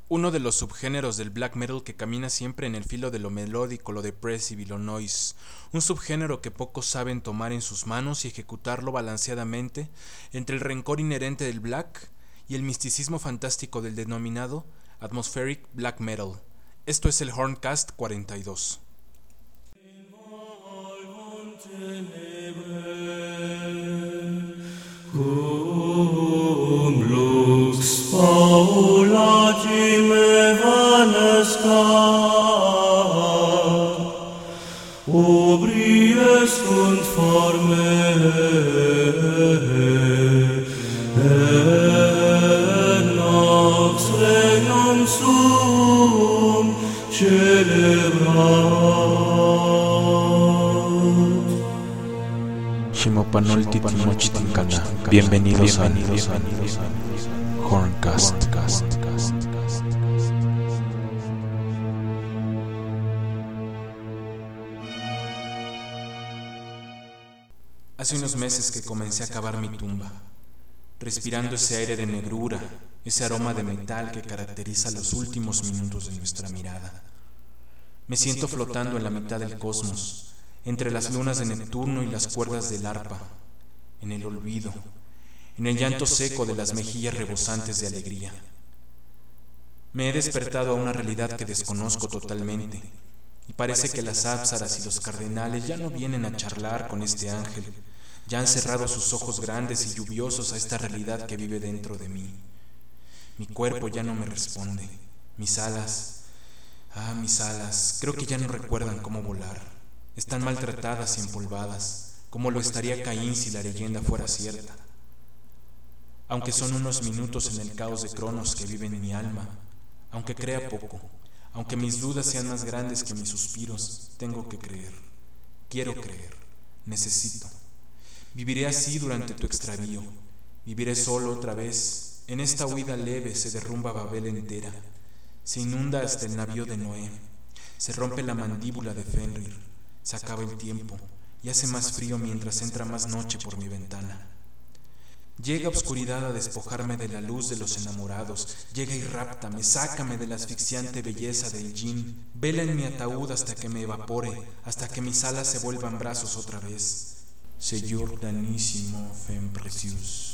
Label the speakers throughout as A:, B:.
A: Uno de los subgéneros del black metal que camina siempre en el filo de lo melódico, lo depressive y lo noise. Un subgénero que pocos saben tomar en sus manos y ejecutarlo balanceadamente entre el rencor inherente del black y el misticismo fantástico del denominado atmospheric black metal. Esto es el Horncast 42.
B: Cum lux paulatim evanescat, obries sunt forme, et nox regnum suum celebrat.
A: Shimopanoltitimochitincana. Bienvenidos a Horncast. Hace unos meses que comencé a cavar mi tumba, respirando ese aire de negrura, ese aroma de metal que caracteriza los últimos minutos de nuestra mirada. Me siento flotando en la mitad del cosmos, entre las lunas de Neptuno y las cuerdas del arpa, en el olvido, en el llanto seco de las mejillas rebosantes de alegría. Me he despertado a una realidad que desconozco totalmente, y parece que las ápsaras y los cardenales ya no vienen a charlar con este ángel, ya han cerrado sus ojos grandes y lluviosos a esta realidad que vive dentro de mí. Mi cuerpo ya no me responde, mis alas, creo que ya no recuerdan cómo volar. Están maltratadas y empolvadas, como lo estaría Caín si la leyenda fuera cierta. Aunque son unos minutos en el caos de Cronos que vive en mi alma, aunque crea poco, aunque mis dudas sean más grandes que mis suspiros, tengo que creer, quiero creer, necesito. Viviré así durante tu extravío, viviré solo otra vez. En esta huida leve se derrumba Babel entera, se inunda hasta el navío de Noé, se rompe la mandíbula de Fenrir, se acaba el tiempo y hace más frío mientras entra más noche por mi ventana. Llega oscuridad a despojarme de la luz de los enamorados, llega y ráptame, sácame de la asfixiante belleza del yin, vela en mi ataúd hasta que me evapore, hasta que mis alas se vuelvan brazos otra vez. Señor danísimo fem precius.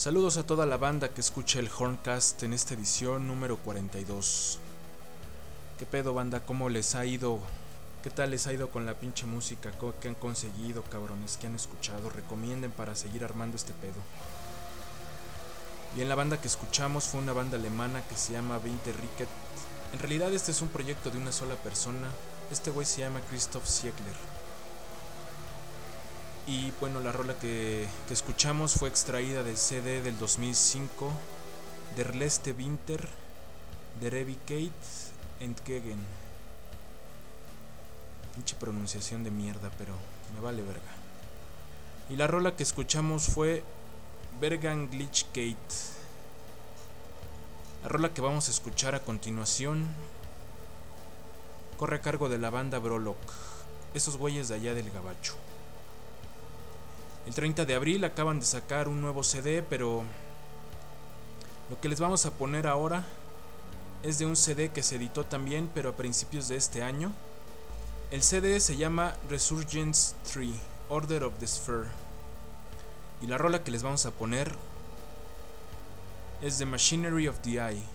A: Saludos a toda la banda que escucha el Horncast en esta edición número 42. ¿Qué pedo, banda? ¿Cómo les ha ido? ¿Qué tal les ha ido con la pinche música? ¿Qué han conseguido, cabrones? ¿Qué han escuchado? Recomienden para seguir armando este pedo. Bien, la banda que escuchamos fue una banda alemana que se llama Winterriket. En realidad este es un proyecto de una sola persona. Este güey se llama Christoph Siegler. Y bueno, la rola que escuchamos fue extraída del CD del 2005, Der letzte Winter, Der Ewigkeit entgegen. Pinche pronunciación de mierda, pero me vale verga. Y la rola que escuchamos fue Verganglichkeit. La rola que vamos a escuchar a continuación corre a cargo de la banda Brolock, esos güeyes de allá del Gabacho. El 30 de abril acaban de sacar un nuevo CD, pero lo que les vamos a poner ahora es de un CD que se editó también, pero a principios de este año. El CD se llama Resurgence 3, Order of the Sphere. Y la rola que les vamos a poner es The Machinery of the Eye.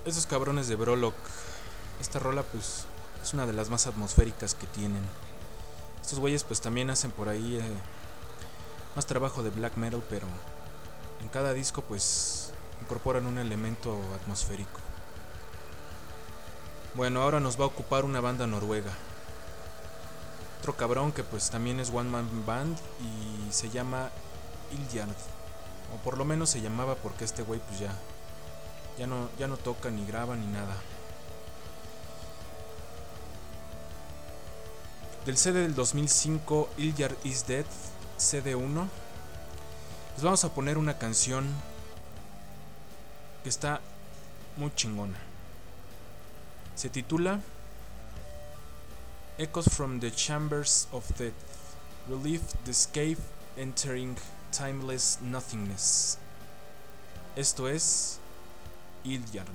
A: Esos cabrones de Brolock. Esta rola pues es una de las más atmosféricas que tienen. Estos güeyes pues también hacen por ahí más trabajo de black metal, pero en cada disco pues incorporan un elemento atmosférico. Bueno, ahora nos va a ocupar una banda noruega. Otro cabrón que pues también es one man band y se llama Ildjarn. O por lo menos se llamaba, porque este güey pues ya no toca ni graba ni nada. Del CD del 2005, Ildjarn is Dead, CD1, les vamos a poner una canción que está muy chingona. Se titula Echoes from the Chambers of Death, Relief the Escape Entering Timeless Nothingness. Esto es Ildjarn.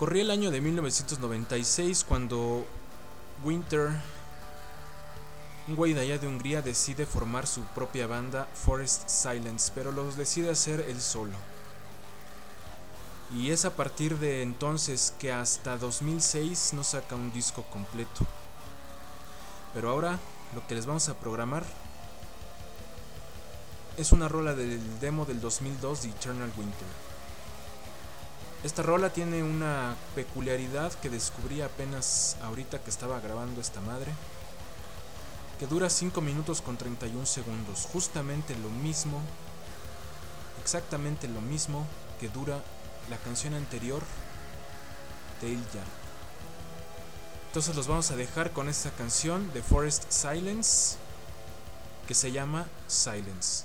A: Corría el año de 1996 cuando Winter, un güey de allá de Hungría, decide formar su propia banda Forest Silence, pero lo decide hacer él solo. Y es a partir de entonces que hasta 2006 no saca un disco completo. Pero ahora lo que les vamos a programar es una rola del demo del 2002 de Eternal Winter. Esta rola tiene una peculiaridad que descubrí apenas ahorita que estaba grabando esta madre, que dura 5 minutos con 31 segundos, justamente lo mismo, exactamente lo mismo que dura la canción anterior de Il Yard. Entonces los vamos a dejar con esta canción de Forest Silence que se llama Silence.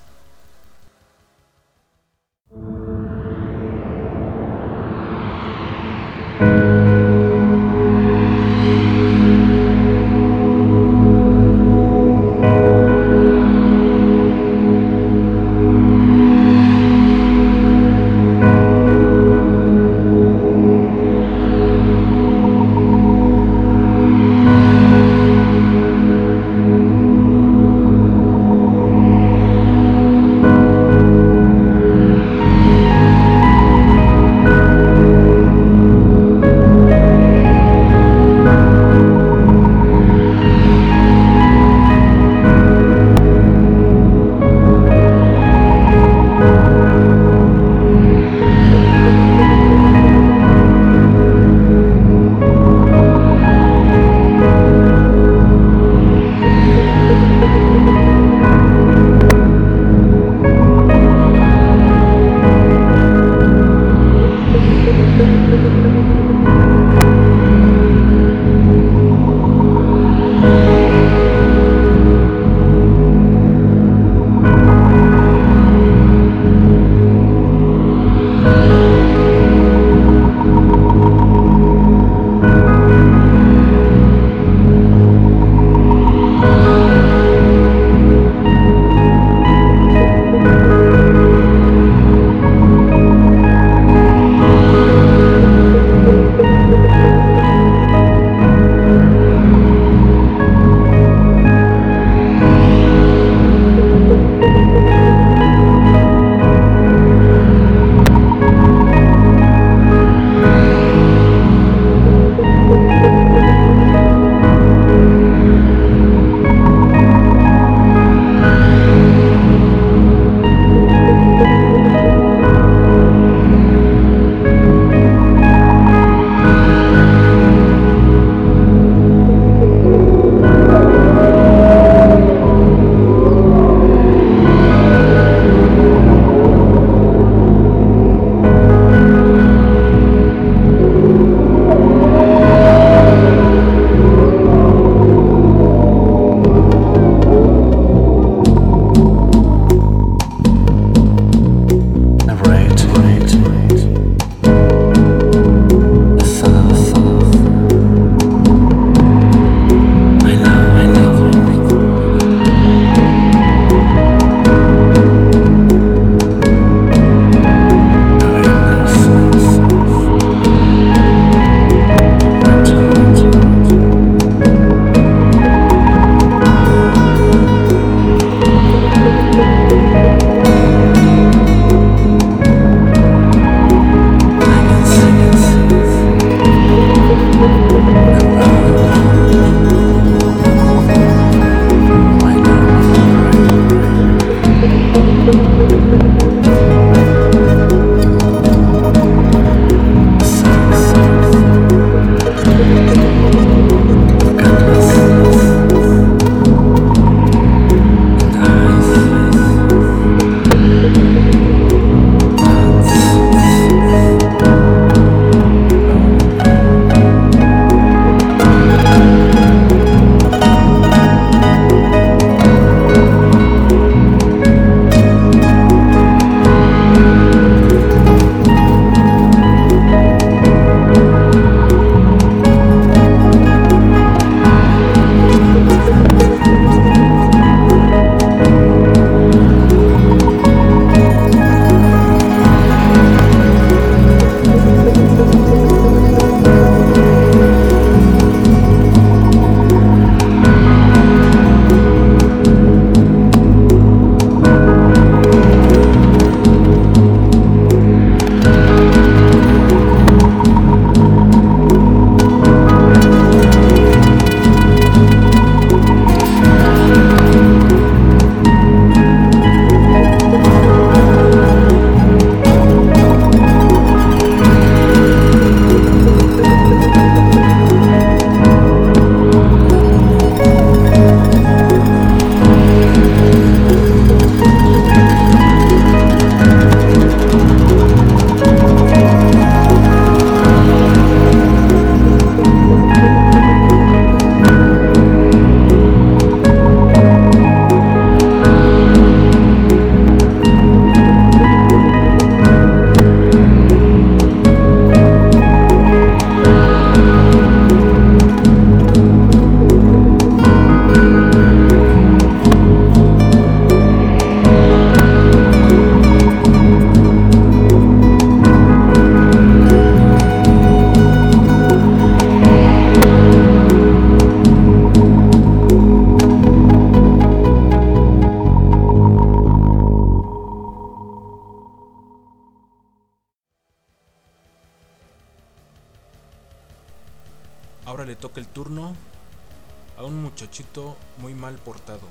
A: toca el turno a un muchachito muy mal portado,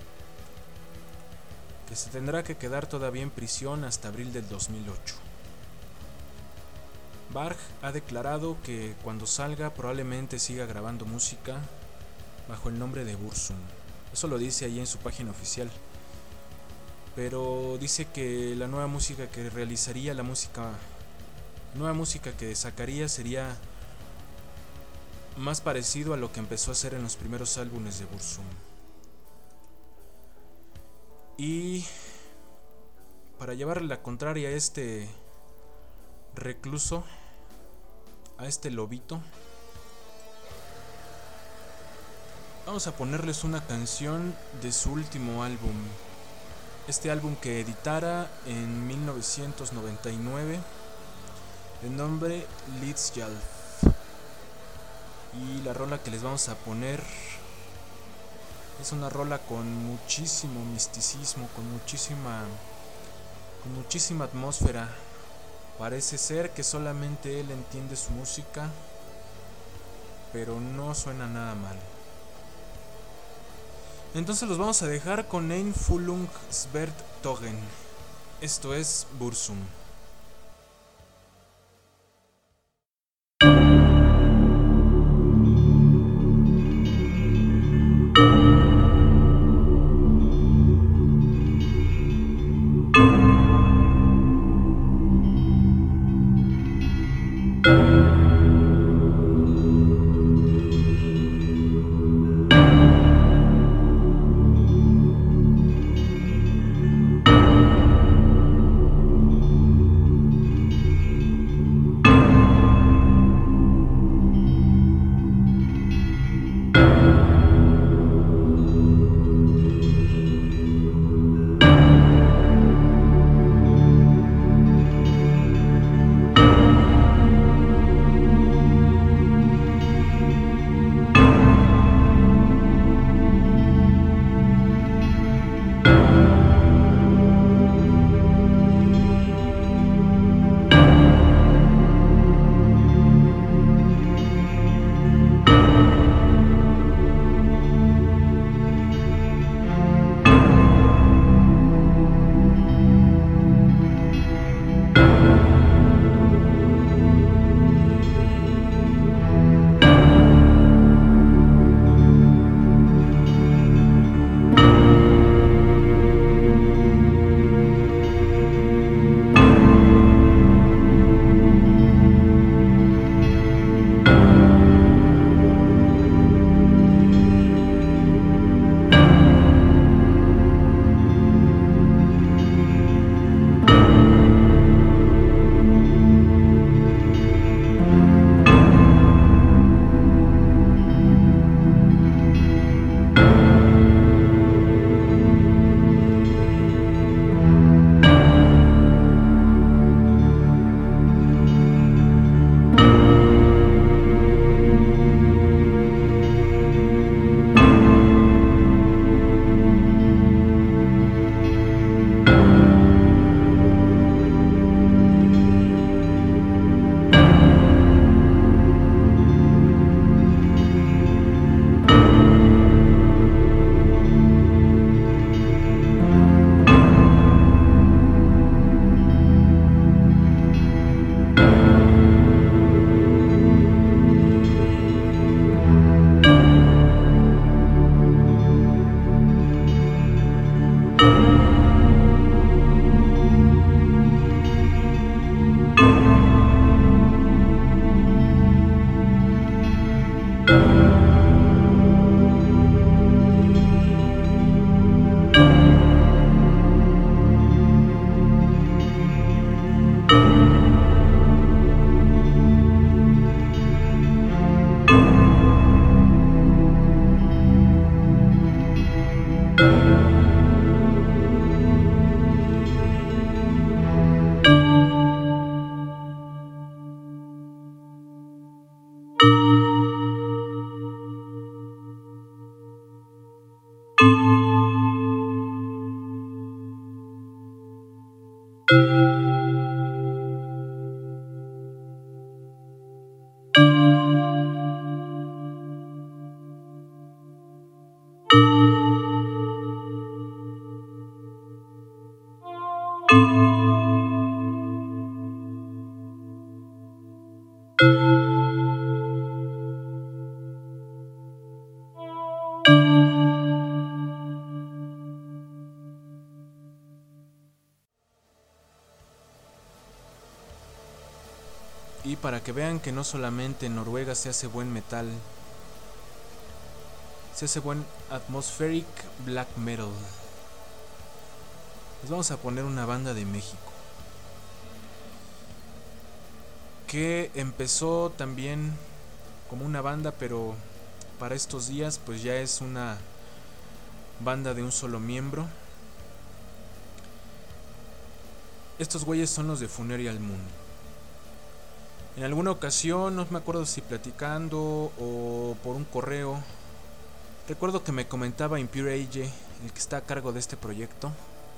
A: que se tendrá que quedar todavía en prisión hasta abril del 2008. Varg ha declarado que cuando salga probablemente siga grabando música bajo el nombre de Burzum. Eso lo dice ahí en su página oficial. Pero dice que la nueva música que realizaría, la nueva música que sacaría sería más parecido a lo que empezó a hacer en los primeros álbumes de Burzum. Y para llevarle la contraria a este recluso, a este lobito, vamos a ponerles una canción de su último álbum. Este álbum que editara en 1999, de nombre Lidsjalf. Y la rola que les vamos a poner es una rola con muchísimo misticismo, con muchísima atmósfera. Parece ser que solamente él entiende su música, pero no suena nada mal. Entonces los vamos a dejar con Ein Füllung Svert Togen. Esto es Burzum. Sí, para que vean que no solamente en Noruega se hace buen metal, se hace buen atmospheric black metal. Les vamos a poner una banda de México que empezó también como una banda, pero para estos días pues ya es una banda de un solo miembro. Estos güeyes son los de Funereal Moon. En alguna ocasión, no me acuerdo si platicando o por un correo, recuerdo que me comentaba Impure Age, el que está a cargo de este proyecto,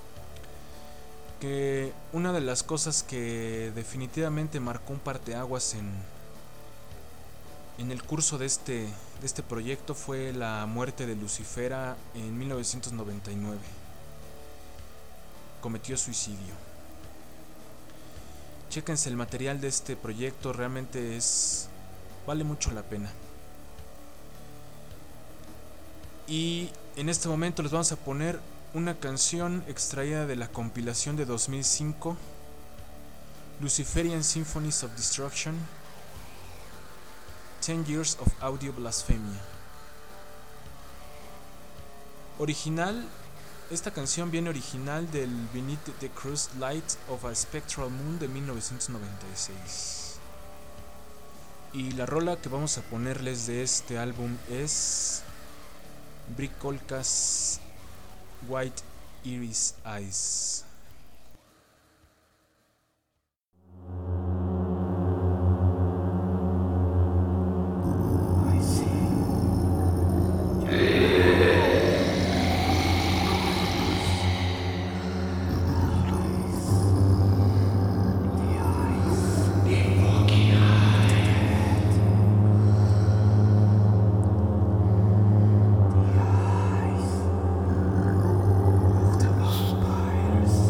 A: que una de las cosas que definitivamente marcó un parteaguas en el curso de este proyecto fue la muerte de Lucifera en 1999. Cometió suicidio. Chéquense el material de este proyecto, realmente vale mucho la pena. Y en este momento les vamos a poner una canción extraída de la compilación de 2005, Luciferian Symphonies of Destruction, 10 Years of Audio Blasphemia. Esta canción viene original del Beneath the Crushed Light of a Spectral Moon de 1996. Y la rola que vamos a ponerles de este álbum es Bricolca's White Iris Eyes.
B: Spires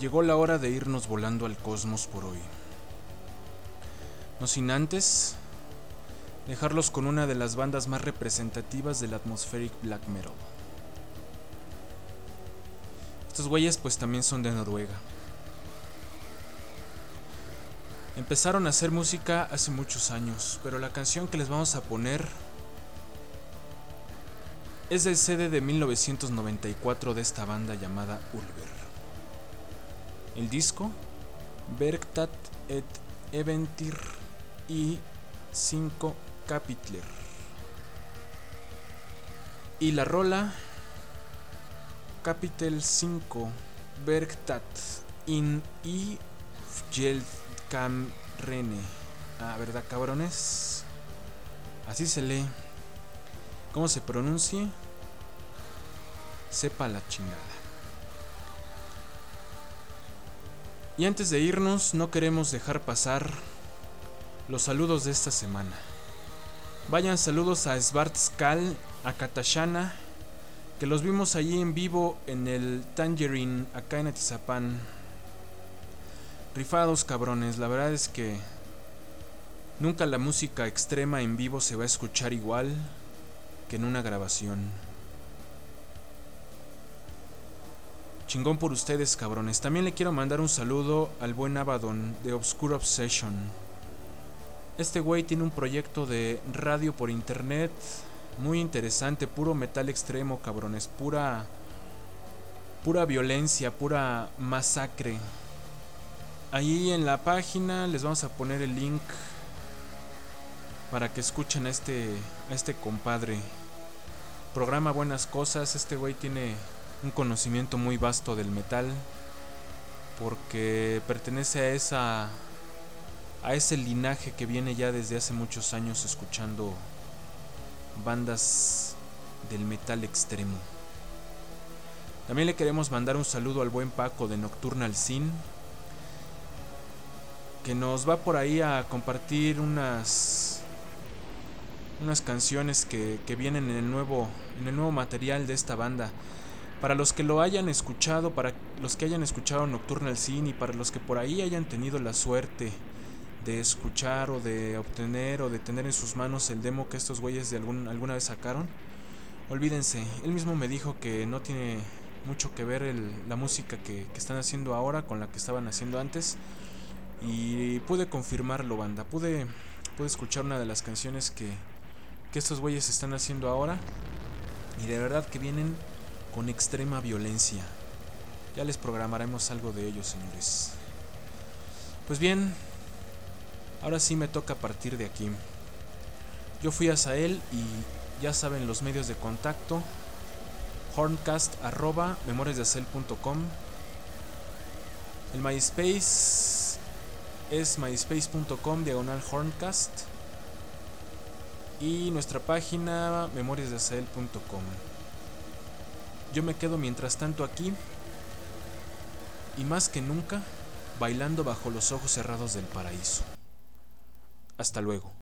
A: Llegó la hora de irnos volando al cosmos por hoy. No sin antes dejarlos con una de las bandas más representativas del atmospheric black metal. Estos güeyes pues también son de Noruega. Empezaron a hacer música hace muchos años, pero la canción que les vamos a poner es del CD de 1994 de esta banda llamada Ulver. El disco, Verktat et Eventyr y 5 Kapitler. Y la rola, Kapitel 5, Verktat in i Fjeldkamrene. ¿Verdad, cabrones? Así se lee. ¿Cómo se pronuncia? Sepa la chingada. Y antes de irnos, no queremos dejar pasar los saludos de esta semana. Vayan saludos a Svartskal, a Katashana, que los vimos allí en vivo en el Tangerine, acá en Atizapán. Rifados, cabrones, la verdad es que nunca la música extrema en vivo se va a escuchar igual que en una grabación. Chingón por ustedes, cabrones. También le quiero mandar un saludo al buen Abaddon de Obscure Obsession. Este güey tiene un proyecto de radio por internet muy interesante, puro metal extremo, cabrones, pura violencia, pura masacre. Ahí en la página les vamos a poner el link para que escuchen a este compadre. Programa buenas cosas. Este güey tiene un conocimiento muy vasto del metal, porque pertenece a ese linaje que viene ya desde hace muchos años escuchando bandas del metal extremo. También le queremos mandar un saludo al buen Paco de Nocturnal Sin, que nos va por ahí a compartir unas canciones que vienen en el nuevo material de esta banda. Para los que lo hayan escuchado, para los que hayan escuchado Nocturnal Sin, y para los que por ahí hayan tenido la suerte de escuchar o de obtener o de tener en sus manos el demo que estos güeyes de alguna vez sacaron, olvídense. Él mismo me dijo que no tiene mucho que ver la música que están haciendo ahora con la que estaban haciendo antes, y pude confirmarlo, banda. Pude escuchar una de las canciones que estos güeyes están haciendo ahora, y de verdad que vienen con extrema violencia. Ya les programaremos algo de ellos, señores. Pues bien, ahora sí me toca partir de aquí. Yo fui Azael y ya saben los medios de contacto: horncast@memoriasdeazael.com. El MySpace es myspace.com/horncast, y nuestra página memoriasdeazael.com. Yo me quedo mientras tanto aquí, y más que nunca, bailando bajo los ojos cerrados del paraíso. Hasta luego.